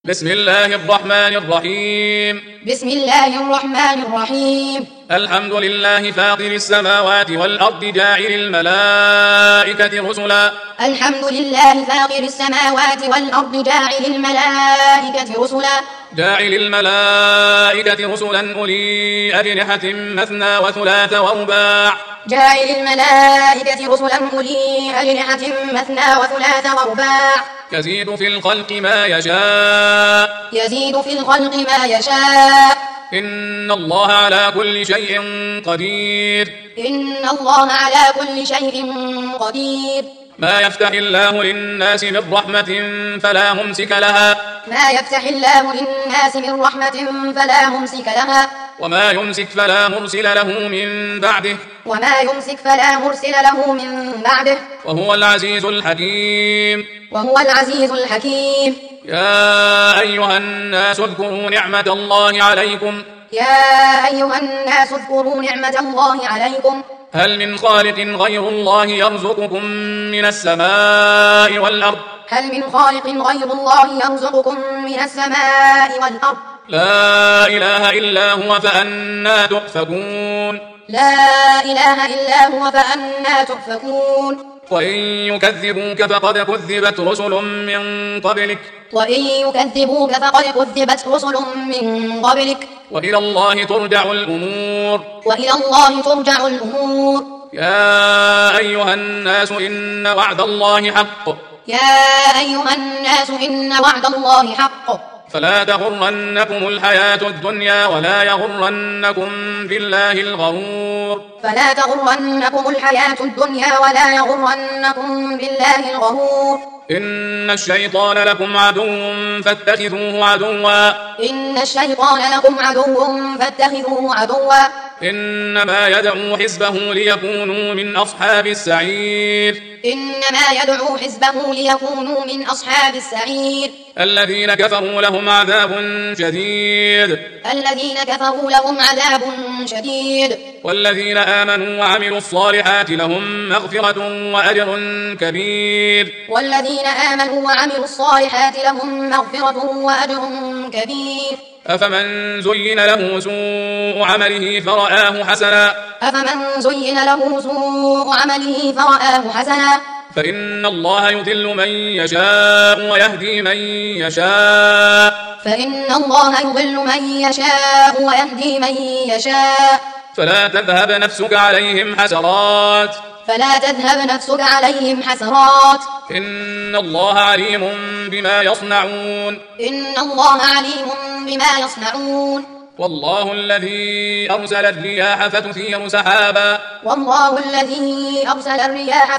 بسم الله الرحمن الرحيم. بسم الله الرحمن الرحيم. الحمد لله فاطر السماوات والأرض جاعل الملائكة رسلا. الحمد لله فاطر السماوات والأرض جاعل الملائكة رسلا. جاعل الملائكة رسلا أولي أجنحة مثنى وثلاث ورباع. جاعل الملائكة رسلا أولي أجنحة مثنى وثلاث ورباع. يزيد في الخلق ما يشاء. يزيد في الخلق ما يشاء. إن الله على كل شيء قدير. إن الله على كل شيء قدير. ما يفتح الله للناس من رحمة فلا ممسك لها. ما يفتح الله للناس من رحمة فلا ممسك لها. وما يمسك فلا مرسل له من بعده. وما يمسك فلا مرسل له من بعده. وهو العزيز الحكيم. وهو العزيز الحكيم. يا أيها الناس اذكروا نعمة الله عليكم. يا أيها الناس اذكروا نعمة الله عليكم. هل من خالق غير الله يرزقكم من السماء والأرض؟ هل من خالق غير الله يرزقكم من السماء والأرض؟ لا إله إلا هو فأنى تؤفكون. لا إله إلا هو فأنى تؤفكون. وإن يكذبوك فقد كذبت رسل من قبلك. وإن يكذبوك فقد كذبت رسل من قبلك. وإلى الله ترجع الأمور. وإلى الله ترجع الأمور. يا أيها الناس إن وعد الله حق. يا أيها الناس إن وعد الله حق. فلا تغرنكم الحياة الدنيا ولا يغرنكم بالله الغرور. فلا تغرنكم الحياة الدنيا ولا يغرنكم بالله الغرور. إن الشيطان لكم عدو فاتخذوه عدوا. إن الشيطان لكم عدو فاتخذوه عدوا. إنما يدعو حزبه ليكونوا من أصحاب السعير. إنما يدعو حزبه ليكونوا من أصحاب السعير. الذين كفروا لهم عذاب شديد. الذين كفروا لهم عذاب شديد. والذين آمنوا وعملوا الصالحات لهم مغفرة وأجر كبير. والذين آمنوا وعملوا الصالحات لهم مغفرة وأجر كبير. أفمن زين له سوء عمله فرآه حسنا. أفمن زين له سوء عمله فرآه حسنا. فإن الله يضل من يشاء ويهدي من يشاء. فإن الله يضل من يشاء ويهدي من يشاء. فلا تذهب نفسك عليهم حسرات. فلا تذهب نفسك عليهم حسرات. إن الله عليم بما يصنعون. إن الله عليم بما يصنعون. والله الذي أرسل الرياح فتثير سحابا. والله الذي أرسل الرياح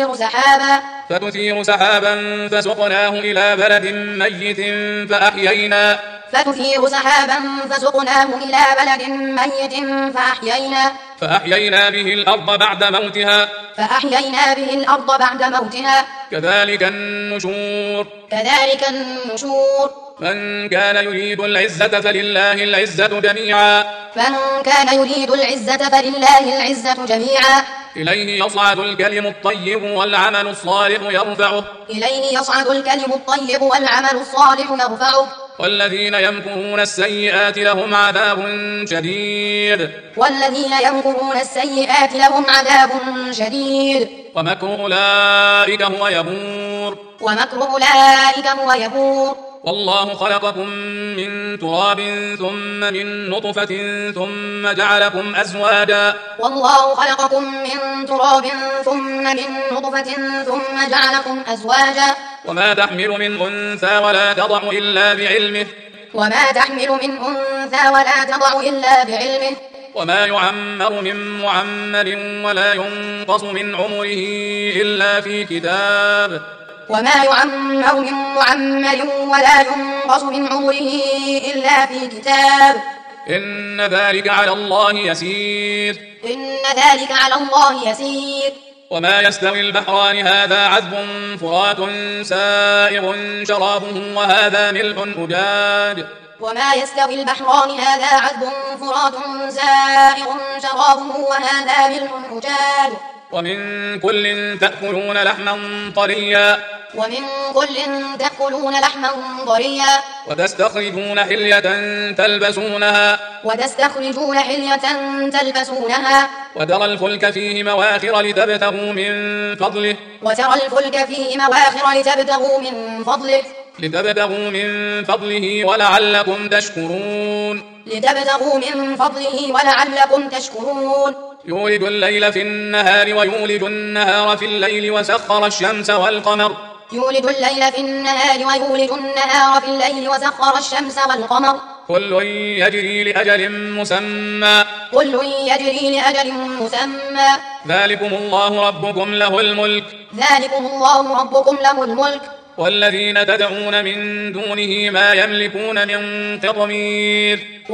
فتثير سحابا فسقناه إلى بلد ميت فأحيينا. فتثير سحابا فسقناه إلى بلد ميت فأحيينا به الأرض بعد موتها. فأحيينا به الأرض بعد موتها. كذلك النشور. كذلك النشور. من كان يريد العزة فلله العزة جميعا. من كان يريد العزة فلله العزة جميعا. إليه يصعد الكلم الطيب والعمل الصالح يرفعه. إليه يصعد الكلم الطيب والعمل الصالح يرفعه. والذين يمكرون السيئات لهم عذاب شديد. والذين يمكرون السيئات لهم عذاب شديد. ومكر أولئك هو يبور. ومكر أولئك هو يبور. والله خلقكم من تراب ثم من نطفة ثم جعلكم أزواجا. والله خلقكم من تراب ثم من نطفة ثم جعلكم أزواجا. وما تحمل من أنثى ولا تضع إلا بعلمه. وما تحمل من أنثى ولا تضع إلا بعلمه. وما يعمر من معمر ولا ينقص من عمره إلا في كتاب. وما يعمر من معمر ولا ينقص من عمره إلا في كتاب. إن ذلك على الله يسير. إن ذلك على الله يسير. وما يستوي البحران هذا عذب فرات سائغ شرابه وهذا ملح أجاج. وما يستوي البحران هذا عذب فرات سائغ شرابه وهذا ملح أجاج. ومن كل تأكلون لحما طريا وتستخرجون حلية تلبسونها وترى الفلك فيه مواخر لتبتغوا من فضله ولعلكم تشكرون يولد الليل في النهار ويولد النهار في الليل وسخر الشمس والقمر كل يجري لأجل مسمى ذلكم الله ربكم له الملك والذين تدعون من دونه ما يملكون من قطمير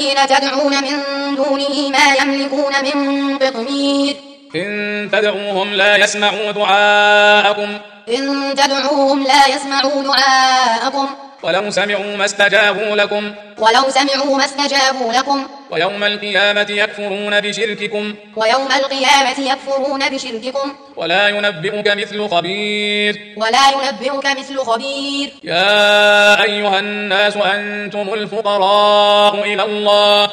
إن تدعوهم لا يسمعوا دعاءكم ولو سمعوا ما استجابوا لكم ويوم القيامة يكفرون بشرككم ولا ينبئك مثل خبير يا أيها الناس أنتم الفقراء إلى الله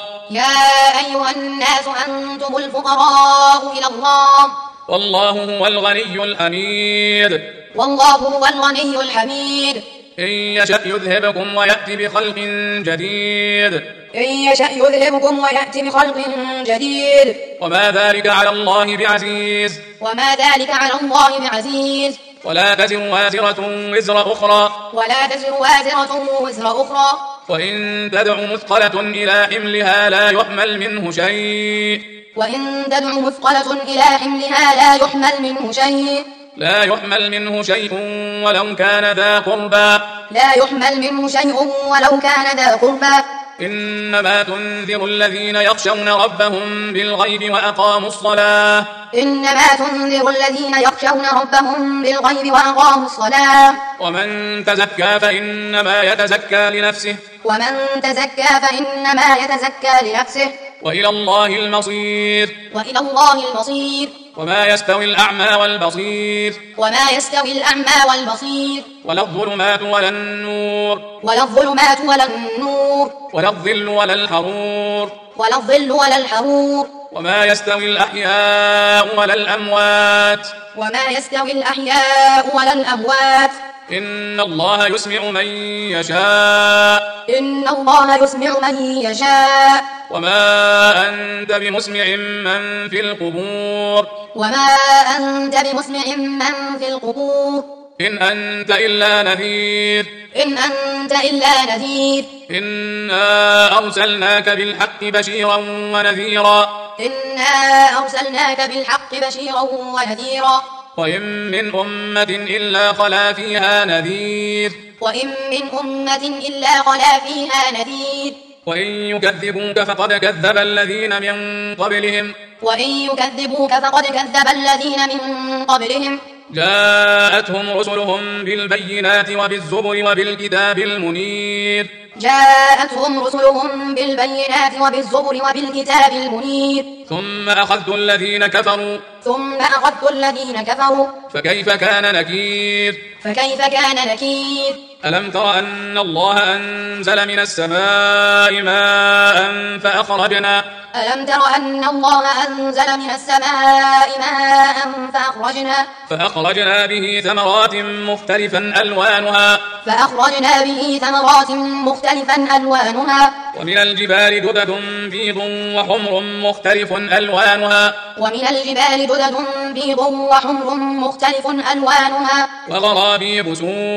والله هو الغني الحميد إن يشأ يذهبكم ويأتي بخلق جديد وما ذلك على الله بعزيز ولا تزر وازرة وزر أخرى وإن تدع مثقلة إلى حملها لا يحمل منه شيء ولو كان ذا قربى إنما تنذر الذين يخشون ربهم بالغيب وأقاموا الصلاة ومن تزكى فإنما يتزكى لنفسه وإلى الله المصير وما يستوي الأعمى والبصير ولا الظلمات ولا النور ولا الظل ولا الحرور وما يستوي الأحياء ولا الأموات إن الله يسمع من يشاء وما أنت بمسمع من في القبور إن أنت إلا نذير إنا أرسلناك بالحق بشيرا ونذيرا وإن من أمة إلا خلا فيها نذير وإن يكذبوك فقد كذب الذين من قبلهم جاءتهم رسلهم بالبينات وبالزبر وبالكتاب المنير ثم أخذت الذين كفروا فكيف كان نكير ألم تر أن الله أنزل من السماء ماء فأخرجنا به ثمرات مختلفا ألوانها ومن الجبال جدد بيض وحمر مختلف ألوانها وغرابيب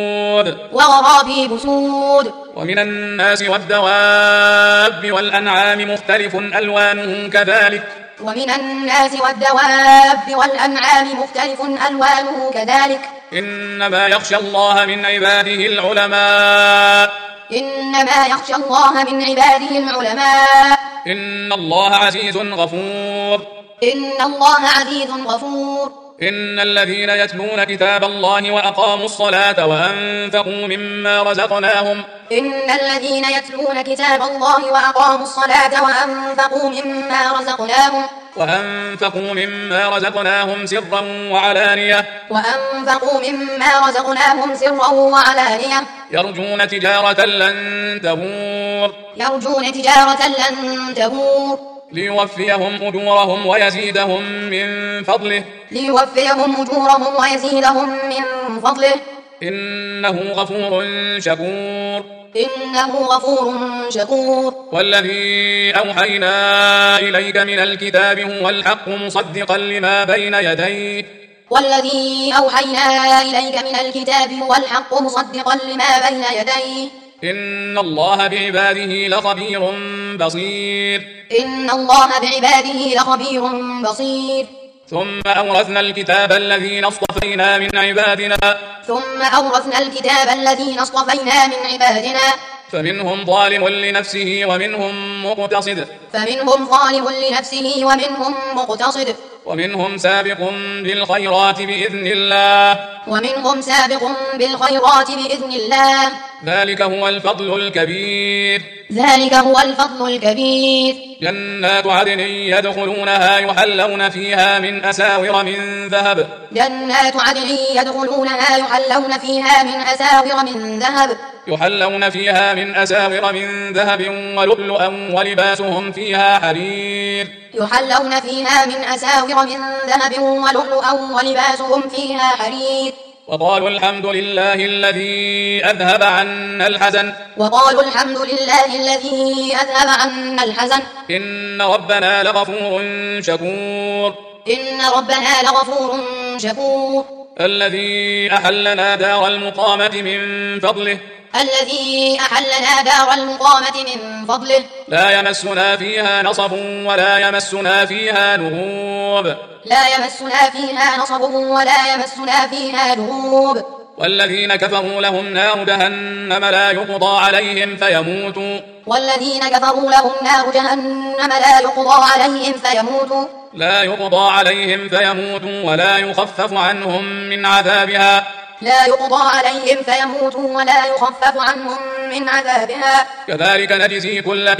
سود ومن الناس والدواب والأنعام مختلف ألوانه كذلك إنما يخشى الله من عباده العلماء إن الله عزيز غفور إن الذين يتلون كتاب الله وأقاموا الصلاة وأنفقوا مما رزقناهم سرا وعلانية يرجون تجارة لن تبور ليوفيهم أجورهم ويزيدهم من فضله إنه غفور شكور والذي أوحينا إليك من الكتاب هو الحق مصدقا لما بين يديه إن الله بعباده لخبير بصير ثم أورثنا الكتاب الذين اصطفينا من عبادنا فمنهم ظالم لنفسه ومنهم مقتصد ومنهم سابق بالخيرات بإذن الله ذلك هو الفضل الكبير جنات عدن يدخلونها يحلون فيها من أساور من ذهب ولؤلؤا ولباسهم فيها حرير وقالوا الحمد لله الذي أذهب عنا الحزن إن ربنا لغفور شكور الذي أحلنا دار المقامة من فضله لا يمسنا فيها نصب ولا يمسنا فيها لغوب والذين كفروا لهم نار جهنم لا يقضى عليهم فيموتوا ولا يخفف عنهم من عذابها كذلك نجزي كل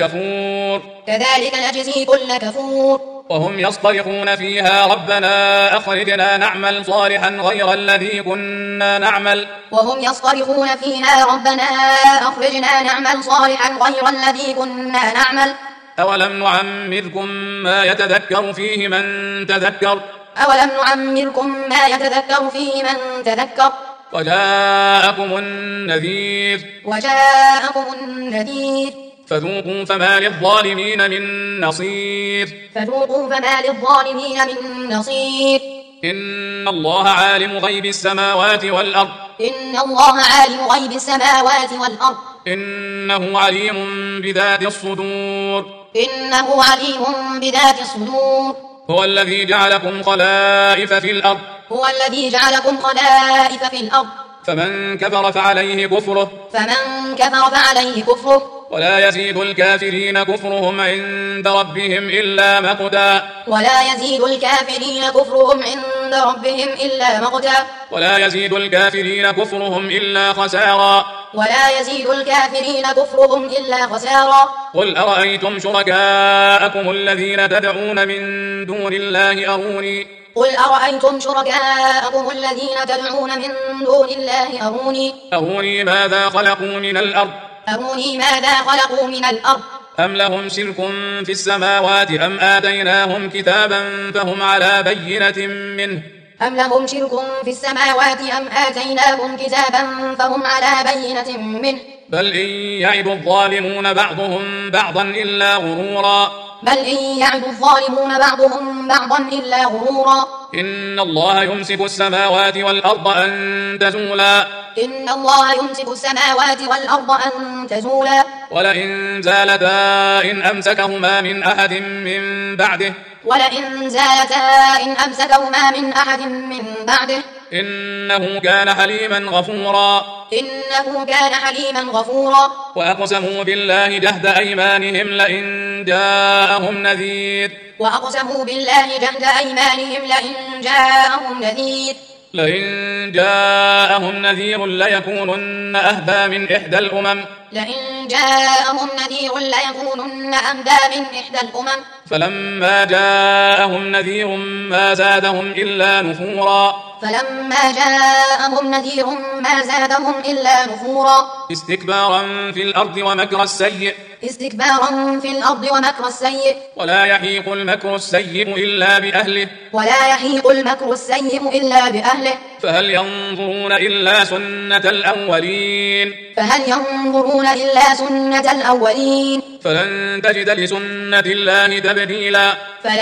كفور وهم يصطرخون فيها ربنا أخرجنا نعمل صالحا غير الذي كنا نعمل أولم نعمركم ما يتذكر فيه من تذكر وجاءكم النذير فذوقوا فما للظالمين من نصير إن الله عالم غيب السماوات والأرض إنه عليم بذات الصدور هو الذي جعلكم خلائف في الأرض فمن كفر فعليه كفره ولا يزيد الكافرين كفرهم عند ربهم إلا مقتا ولا يزيد الكافرين كفرهم إلا خسارا قل أرأيتم شركاءكم الذين تدعون من دون الله أروني ماذا خلقوا من الأرض أم لهم شرك في السماوات أم آتيناهم كتابا فهم على بينة منه بل إن يعد الظالمون بعضهم بعضا إلا غرورا إن الله يمسك السماوات والأرض أن تزولا ولئن زالتا إن أمسكهما من أحد من بعده إنه كان حليما غفورا وأقسموا بالله جهد أيمانهم لئن جاءهم نذير وأقسموا بالله جهد أيمانهم لئن جاءهم نذير ليكونن أهدى من إحدى الأمم فلما جاءهم نذير ما زادهم إلا نفورا استكبارا في الأرض ومكر السيء ولا يحيق المكر السيء إلا بأهله فهل ينظرون إلا سنة الأولين فلن تجد لسنة الله تبديلا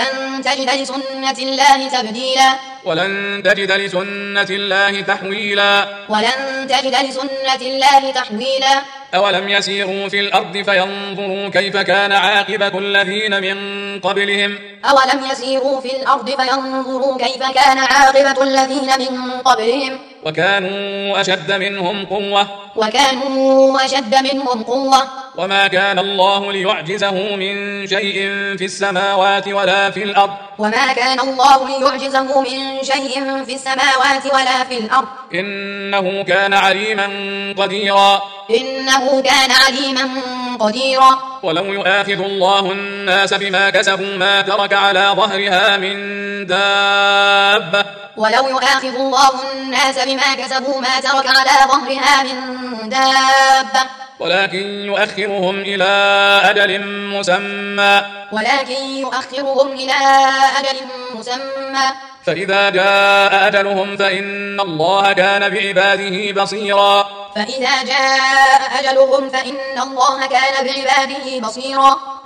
ولن تجد لسنة الله تحويلا أولم يسيروا في الأرض فينظروا كيف كان عاقبة الذين من قبلهم وكانوا أشد منهم قوة وما كان الله ليعجزه من شيء في السماوات ولا في الأرض إنه كان عليما قديرا ولو يؤاخذ الله الناس بما كسبوا ما ترك على ظهرها من دابة ولكن يؤخرهم إلى أجل مسمى فإذا جاء أجلهم فإن الله كان بعباده بصيرا